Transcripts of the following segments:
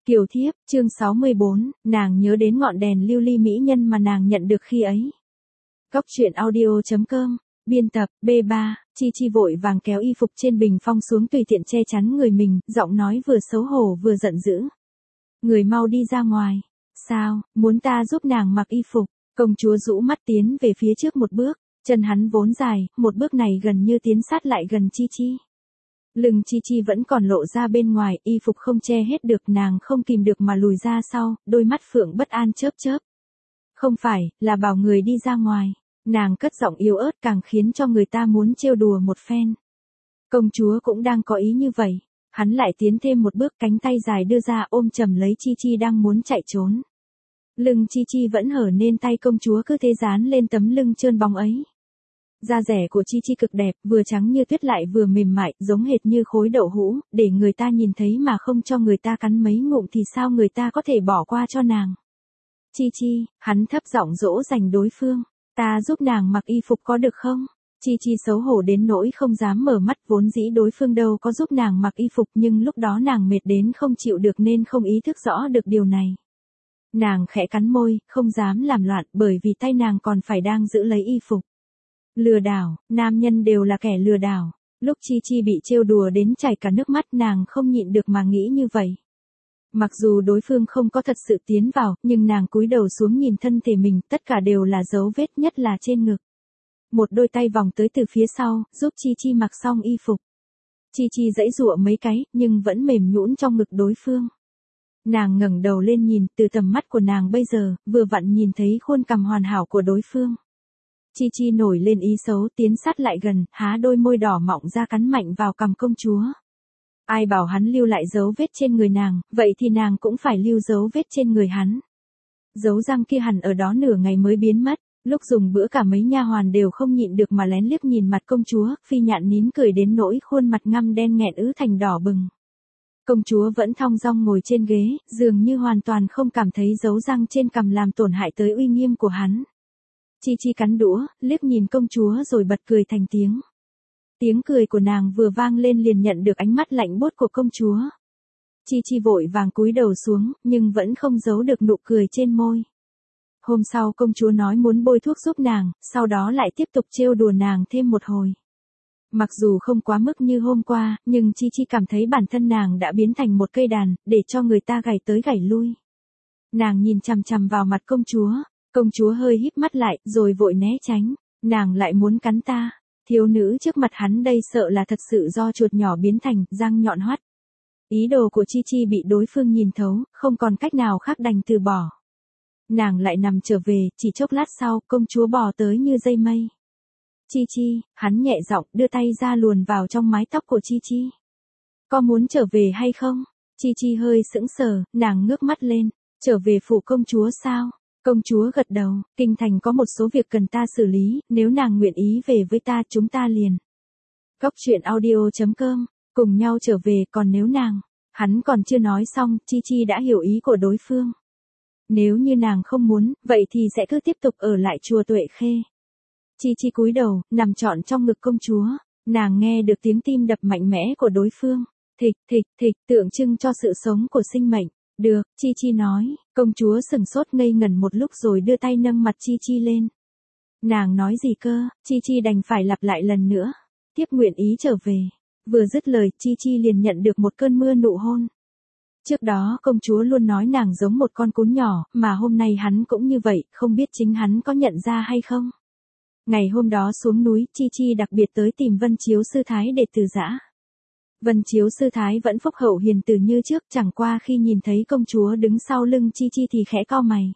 Kiều thiếp, chương 64, nàng nhớ đến ngọn đèn lưu ly mỹ nhân mà nàng nhận được khi ấy. Góc truyện audio.com, biên tập, B3, Chi Chi vội vàng kéo y phục trên bình phong xuống tùy tiện che chắn người mình, giọng nói vừa xấu hổ vừa giận dữ. Người mau đi ra ngoài. Sao, muốn ta giúp nàng mặc y phục? Công chúa rũ mắt tiến về phía trước một bước, chân hắn vốn dài, một bước này gần như tiến sát lại gần Chi Chi. Lưng Chi Chi vẫn còn lộ ra bên ngoài, y phục không che hết được, nàng không kìm được mà lùi ra sau, đôi mắt phượng bất an chớp chớp. Không phải, là bảo người đi ra ngoài. Nàng cất giọng yếu ớt càng khiến cho người ta muốn trêu đùa một phen. Công chúa cũng đang có ý như vậy. Hắn lại tiến thêm một bước, cánh tay dài đưa ra ôm chầm lấy Chi Chi đang muốn chạy trốn. Lưng Chi Chi vẫn hở nên tay công chúa cứ thế dán lên tấm lưng trơn bóng ấy. Da rẻ của Chi Chi cực đẹp, vừa trắng như tuyết lại vừa mềm mại, giống hệt như khối đậu hũ, để người ta nhìn thấy mà không cho người ta cắn mấy ngụm thì sao người ta có thể bỏ qua cho nàng. Chi Chi, hắn thấp giọng dỗ dành đối phương, ta giúp nàng mặc y phục có được không? Chi Chi xấu hổ đến nỗi không dám mở mắt, vốn dĩ đối phương đâu có giúp nàng mặc y phục, nhưng lúc đó nàng mệt đến không chịu được nên không ý thức rõ được điều này. Nàng khẽ cắn môi, không dám làm loạn bởi vì tay nàng còn phải đang giữ lấy y phục. Lừa đảo, nam nhân đều là kẻ lừa đảo. Lúc Chi Chi bị trêu đùa đến chảy cả nước mắt, nàng không nhịn được mà nghĩ như vậy. Mặc dù đối phương không có thật sự tiến vào, nhưng nàng cúi đầu xuống nhìn thân thể mình, tất cả đều là dấu vết, nhất là trên ngực. Một đôi tay vòng tới từ phía sau, giúp Chi Chi mặc xong y phục. Chi Chi giãy giụa mấy cái, nhưng vẫn mềm nhũn trong ngực đối phương. Nàng ngẩng đầu lên nhìn, từ tầm mắt của nàng bây giờ, vừa vặn nhìn thấy khuôn cằm hoàn hảo của đối phương. Chi Chi nổi lên ý xấu, tiến sát lại gần, há đôi môi đỏ mọng ra cắn mạnh vào cằm công chúa. Ai bảo hắn lưu lại dấu vết trên người nàng, vậy thì nàng cũng phải lưu dấu vết trên người hắn. Dấu răng kia hẳn ở đó nửa ngày mới biến mất, lúc dùng bữa cả mấy nha hoàn đều không nhịn được mà lén liếc nhìn mặt công chúa, Phi Nhạn nín cười đến nỗi khuôn mặt ngăm đen nghẹn ứ thành đỏ bừng. Công chúa vẫn thong dong ngồi trên ghế, dường như hoàn toàn không cảm thấy dấu răng trên cằm làm tổn hại tới uy nghiêm của hắn. Chi Chi cắn đũa, liếc nhìn công chúa rồi bật cười thành tiếng. Tiếng cười của nàng vừa vang lên liền nhận được ánh mắt lạnh buốt của công chúa. Chi Chi vội vàng cúi đầu xuống, nhưng vẫn không giấu được nụ cười trên môi. Hôm sau công chúa nói muốn bôi thuốc giúp nàng, sau đó lại tiếp tục trêu đùa nàng thêm một hồi. Mặc dù không quá mức như hôm qua, nhưng Chi Chi cảm thấy bản thân nàng đã biến thành một cây đàn, để cho người ta gảy tới gảy lui. Nàng nhìn chằm chằm vào mặt công chúa hơi híp mắt lại, rồi vội né tránh, nàng lại muốn cắn ta. Thiếu nữ trước mặt hắn đây sợ là thật sự do chuột nhỏ biến thành, răng nhọn hoắt. Ý đồ của Chi Chi bị đối phương nhìn thấu, không còn cách nào khác đành từ bỏ. Nàng lại nằm trở về, chỉ chốc lát sau, công chúa bò tới như dây mây. Chi Chi, hắn nhẹ giọng đưa tay ra luồn vào trong mái tóc của Chi Chi. Có muốn trở về hay không? Chi Chi hơi sững sờ, nàng ngước mắt lên, trở về phủ công chúa sao? Công chúa gật đầu, kinh thành có một số việc cần ta xử lý, nếu nàng nguyện ý về với ta chúng ta liền. Góc truyện audio.com, cùng nhau trở về, còn nếu nàng, hắn còn chưa nói xong, Chi Chi đã hiểu ý của đối phương. Nếu như nàng không muốn, vậy thì sẽ cứ tiếp tục ở lại chùa Tuệ Khê. Chi Chi cúi đầu, nằm trọn trong ngực công chúa, nàng nghe được tiếng tim đập mạnh mẽ của đối phương, thịch thịch thịch, tượng trưng cho sự sống của sinh mệnh. Được, Chi Chi nói, công chúa sừng sốt ngây ngẩn một lúc rồi đưa tay nâng mặt Chi Chi lên. Nàng nói gì cơ? Chi Chi đành phải lặp lại lần nữa. Tiếp nguyện ý trở về. Vừa dứt lời, Chi Chi liền nhận được một cơn mưa nụ hôn. Trước đó công chúa luôn nói nàng giống một con cún nhỏ, mà hôm nay hắn cũng như vậy, không biết chính hắn có nhận ra hay không. Ngày hôm đó xuống núi, Chi Chi đặc biệt tới tìm Vân Chiếu sư thái để từ giã. Vân Chiếu sư thái vẫn phúc hậu hiền từ như trước, chẳng qua khi nhìn thấy công chúa đứng sau lưng Chi Chi thì khẽ cau mày.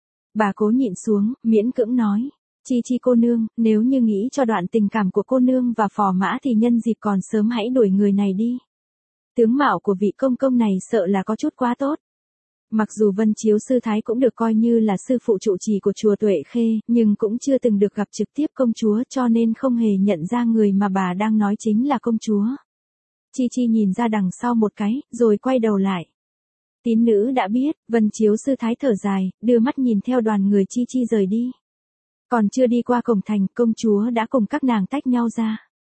Bà cố nhịn xuống, miễn cưỡng nói, Chi Chi cô nương, nếu như nghĩ cho đoạn tình cảm của cô nương và phò mã thì nhân dịp còn sớm hãy đuổi người này đi. Tướng mạo của vị công công này sợ là có chút quá tốt. Mặc dù Vân Chiếu sư thái cũng được coi như là sư phụ trụ trì của chùa Tuệ Khê, nhưng cũng chưa từng được gặp trực tiếp công chúa cho nên không hề nhận ra người mà bà đang nói chính là công chúa. Chi Chi nhìn ra đằng sau một cái, rồi quay đầu lại. Tín nữ đã biết, Vân Chiếu sư thái thở dài, đưa mắt nhìn theo đoàn người Chi Chi rời đi. Còn chưa đi qua cổng thành, công chúa đã cùng các nàng tách nhau ra.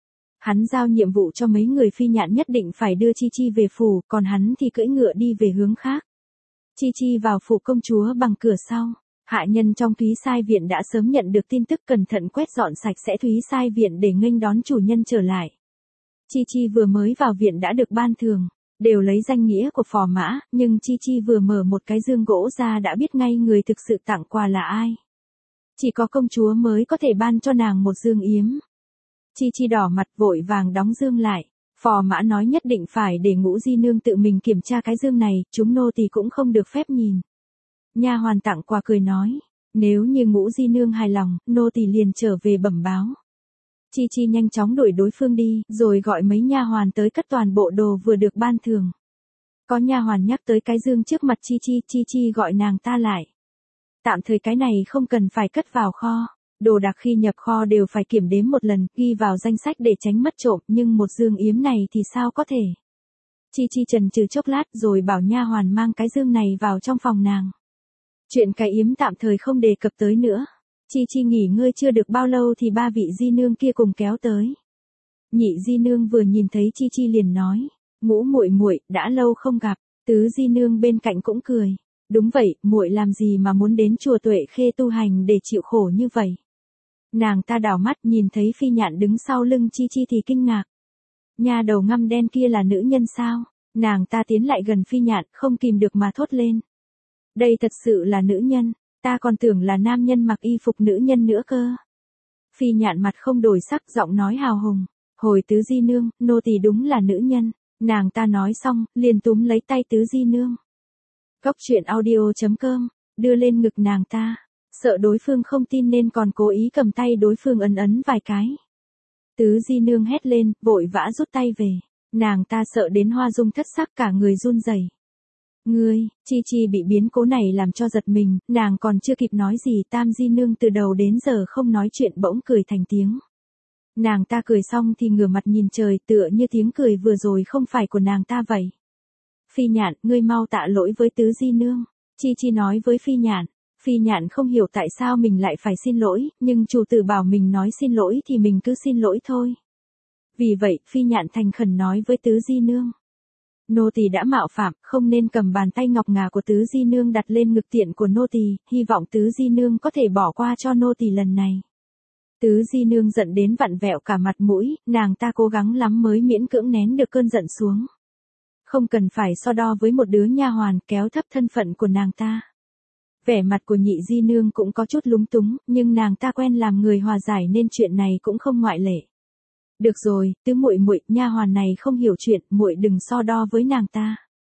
Hắn giao nhiệm vụ cho mấy người Phi Nhạn nhất định phải đưa Chi Chi về phủ, còn hắn thì cưỡi ngựa đi về hướng khác. Chi Chi vào phủ công chúa bằng cửa sau. Hạ nhân trong Thúy Sai Viện đã sớm nhận được tin tức, cẩn thận quét dọn sạch sẽ Thúy Sai Viện để nghênh đón chủ nhân trở lại. Chi Chi vừa mới vào viện đã được ban thưởng, đều lấy danh nghĩa của phò mã, nhưng Chi Chi vừa mở một cái dương gỗ ra đã biết ngay người thực sự tặng quà là ai. Chỉ có công chúa mới có thể ban cho nàng một dương yếm. Chi Chi đỏ mặt vội vàng đóng dương lại. Phò mã nói nhất định phải để Ngũ Di Nương tự mình kiểm tra cái dương này, chúng nô tỳ cũng không được phép nhìn. Nha hoàn tặng quà cười nói, nếu như Ngũ Di Nương hài lòng, nô tỳ liền trở về bẩm báo. Chi Chi nhanh chóng đuổi đối phương đi, rồi gọi mấy nha hoàn tới cất toàn bộ đồ vừa được ban thưởng. Có nha hoàn nhắc tới cái dương trước mặt Chi Chi, Chi Chi gọi nàng ta lại. Tạm thời cái này không cần phải cất vào kho. Đồ đạc khi nhập kho đều phải kiểm đếm một lần, ghi vào danh sách để tránh mất trộm, nhưng một dương yếm này thì sao có thể. Chi Chi chần chừ chốc lát rồi bảo nha hoàn mang cái dương này vào trong phòng nàng. Chuyện cái yếm tạm thời không đề cập tới nữa. Chi Chi nghỉ ngơi chưa được bao lâu thì ba vị di nương kia cùng kéo tới. Nhị di nương vừa nhìn thấy Chi Chi liền nói, Ngũ muội muội, đã lâu không gặp. Tứ di nương bên cạnh cũng cười, đúng vậy, muội làm gì mà muốn đến chùa Tuệ Khê tu hành để chịu khổ như vậy. Nàng ta đảo mắt nhìn thấy Phi Nhạn đứng sau lưng Chi Chi thì kinh ngạc. Nha đầu ngăm đen kia là nữ nhân sao? Nàng ta tiến lại gần Phi Nhạn không kìm được mà thốt lên. Đây thật sự là nữ nhân, ta còn tưởng là nam nhân mặc y phục nữ nhân nữa cơ. Phi Nhạn mặt không đổi sắc, giọng nói hào hùng. Hồi tứ di nương, nô tỳ đúng là nữ nhân. Nàng ta nói xong, liền túm lấy tay tứ di nương. Cóc truyện audio.com, đưa lên ngực nàng ta. Sợ đối phương không tin nên còn cố ý cầm tay đối phương ấn ấn vài cái. Tứ di nương hét lên, vội vã rút tay về. Nàng ta sợ đến hoa dung thất sắc cả người run rẩy. Ngươi, Chi Chi bị biến cố này làm cho giật mình, nàng còn chưa kịp nói gì, tam di nương từ đầu đến giờ không nói chuyện bỗng cười thành tiếng. Nàng ta cười xong thì ngửa mặt nhìn trời, tựa như tiếng cười vừa rồi không phải của nàng ta vậy. Phi Nhạn, ngươi mau tạ lỗi với tứ di nương. Chi Chi nói với Phi Nhạn. Phi Nhạn không hiểu tại sao mình lại phải xin lỗi, nhưng chủ tử bảo mình nói xin lỗi thì mình cứ xin lỗi thôi. Vì vậy, Phi Nhạn thành khẩn nói với tứ di nương. Nô tỳ đã mạo phạm, không nên cầm bàn tay ngọc ngà của tứ di nương đặt lên ngực tiện của nô tỳ, hy vọng tứ di nương có thể bỏ qua cho nô tỳ lần này. Tứ di nương giận đến vặn vẹo cả mặt mũi, nàng ta cố gắng lắm mới miễn cưỡng nén được cơn giận xuống. Không cần phải so đo với một đứa nha hoàn, kéo thấp thân phận của nàng ta. Vẻ mặt của nhị di nương cũng có chút lúng túng, nhưng nàng ta quen làm người hòa giải nên chuyện này cũng không ngoại lệ. Được rồi, tứ muội muội, nha hoàn này không hiểu chuyện, muội đừng so đo với nàng ta.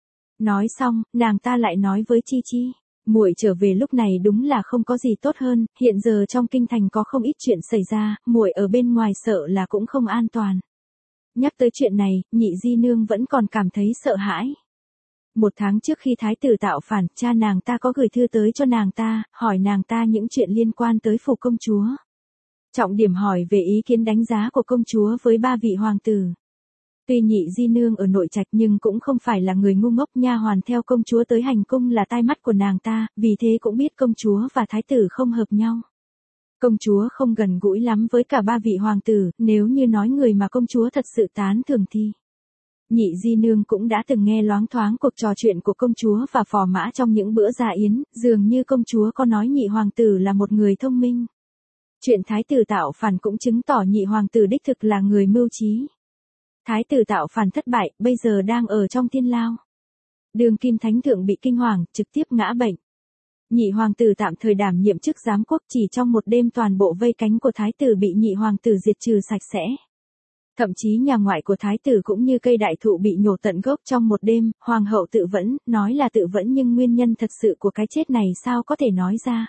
Nói xong, nàng ta lại nói với Chi Chi, muội trở về lúc này đúng là không có gì tốt hơn, hiện giờ trong kinh thành có không ít chuyện xảy ra, muội ở bên ngoài sợ là cũng không an toàn. Nhắc tới chuyện này, nhị di nương vẫn còn cảm thấy sợ hãi. 1 tháng trước khi thái tử tạo phản, cha nàng ta có gửi thư tới cho nàng ta, hỏi nàng ta những chuyện liên quan tới phủ công chúa. Trọng điểm hỏi về ý kiến đánh giá của công chúa với 3 vị hoàng tử. Tuy nhị di nương ở nội trạch nhưng cũng không phải là người ngu ngốc, nha hoàn theo công chúa tới hành cung là tai mắt của nàng ta, vì thế cũng biết công chúa và thái tử không hợp nhau. Công chúa không gần gũi lắm với cả 3 vị hoàng tử, nếu như nói người mà công chúa thật sự tán thưởng thì. Nhị di nương cũng đã từng nghe loáng thoáng cuộc trò chuyện của công chúa và phò mã trong những bữa dạ yến, dường như công chúa có nói nhị hoàng tử là một người thông minh. Chuyện thái tử tạo phản cũng chứng tỏ nhị hoàng tử đích thực là người mưu trí. Thái tử tạo phản thất bại, bây giờ đang ở trong thiên lao. Đường kim thánh thượng bị kinh hoàng, trực tiếp ngã bệnh. Nhị hoàng tử tạm thời đảm nhiệm chức giám quốc, chỉ trong một đêm toàn bộ vây cánh của thái tử bị nhị hoàng tử diệt trừ sạch sẽ. Thậm chí nhà ngoại của thái tử cũng như cây đại thụ bị nhổ tận gốc trong một đêm, hoàng hậu tự vẫn, nói là tự vẫn nhưng nguyên nhân thật sự của cái chết này sao có thể nói ra.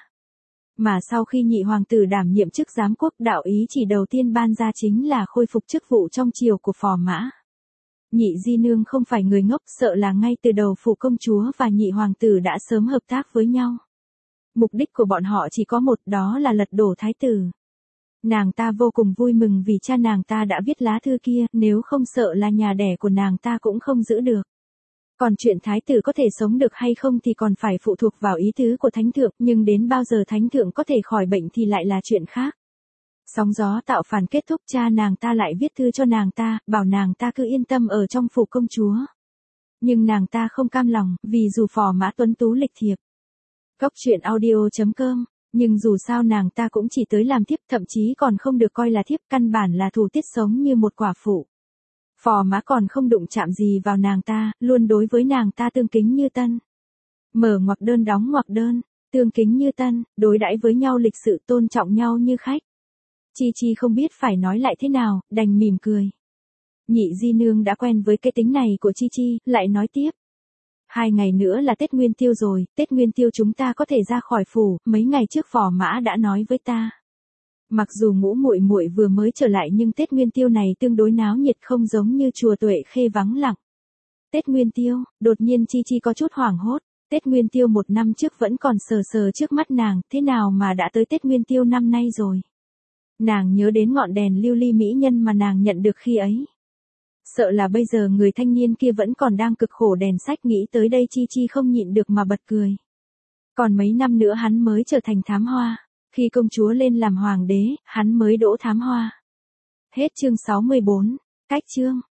Mà sau khi nhị hoàng tử đảm nhiệm chức giám quốc, đạo ý chỉ đầu tiên ban ra chính là khôi phục chức vụ trong triều của phò mã. Nhị di nương không phải người ngốc, sợ là ngay từ đầu phủ công chúa và nhị hoàng tử đã sớm hợp tác với nhau. Mục đích của bọn họ chỉ có một, đó là lật đổ thái tử. Nàng ta vô cùng vui mừng vì cha nàng ta đã viết lá thư kia, nếu không sợ là nhà đẻ của nàng ta cũng không giữ được. Còn chuyện thái tử có thể sống được hay không thì còn phải phụ thuộc vào ý tứ của thánh thượng, nhưng đến bao giờ thánh thượng có thể khỏi bệnh thì lại là chuyện khác. Sóng gió tạo phản kết thúc, cha nàng ta lại viết thư cho nàng ta, bảo nàng ta cứ yên tâm ở trong phủ công chúa. Nhưng nàng ta không cam lòng, vì dù Phò Mã tuấn tú lịch thiệp. Cốc truyện audio.com, nhưng dù sao nàng ta cũng chỉ tới làm thiếp, thậm chí còn không được coi là thiếp, căn bản là thủ tiết sống như một quả phụ. Phò Mã còn không đụng chạm gì vào nàng ta, luôn đối với nàng ta tương kính như tân. Mở ngoặc đơn đóng ngoặc đơn, tương kính như tân, đối đãi với nhau lịch sự tôn trọng nhau như khách. Chi Chi không biết phải nói lại thế nào, đành mỉm cười. Nhị di nương đã quen với cái tính này của Chi Chi, lại nói tiếp. 2 ngày nữa là Tết Nguyên Tiêu rồi, Tết Nguyên Tiêu chúng ta có thể ra khỏi phủ, mấy ngày trước Phò Mã đã nói với ta. Mặc dù Ngũ muội muội vừa mới trở lại nhưng Tết Nguyên Tiêu này tương đối náo nhiệt, không giống như chùa Tuệ Khê vắng lặng. Tết Nguyên Tiêu, đột nhiên Chi Chi có chút hoảng hốt. Tết Nguyên Tiêu 1 năm trước vẫn còn sờ sờ trước mắt nàng, thế nào mà đã tới Tết Nguyên Tiêu năm nay rồi. Nàng nhớ đến ngọn đèn lưu ly mỹ nhân mà nàng nhận được khi ấy. Sợ là bây giờ người thanh niên kia vẫn còn đang cực khổ đèn sách, nghĩ tới đây Chi Chi không nhịn được mà bật cười. Còn mấy năm nữa hắn mới trở thành thám hoa, khi công chúa lên làm hoàng đế, hắn mới đỗ thám hoa. Hết chương 64, cách chương.